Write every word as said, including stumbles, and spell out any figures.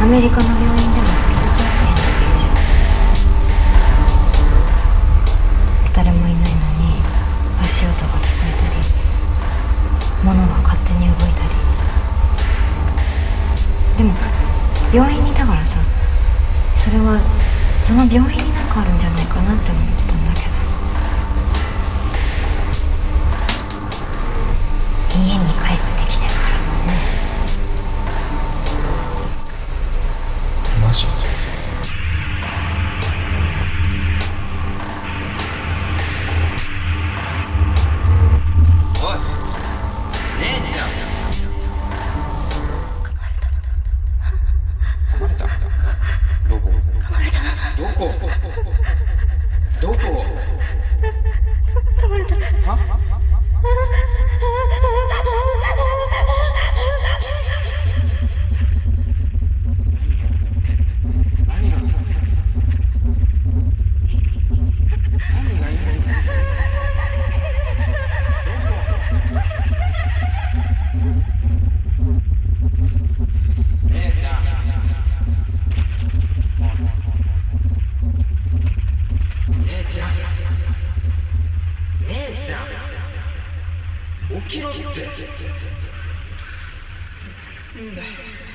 メリカの病院でも時々ある変な現象。誰もいないのに足音が聞こえたり、物が勝手に動いたり。でも病院にいたからさ、それはその病院になんかあるんじゃないかなって思ってたんだけど、家に帰ってきてからもね。 マジ？ おい、姉ちゃん。噛まれた。どこ？ 噛まれた。 どこ？どこ？ 噛まれた。 は？何が？何が今？姉ちゃん。姉ちゃん。姉ちゃん。起きろって。んだよ。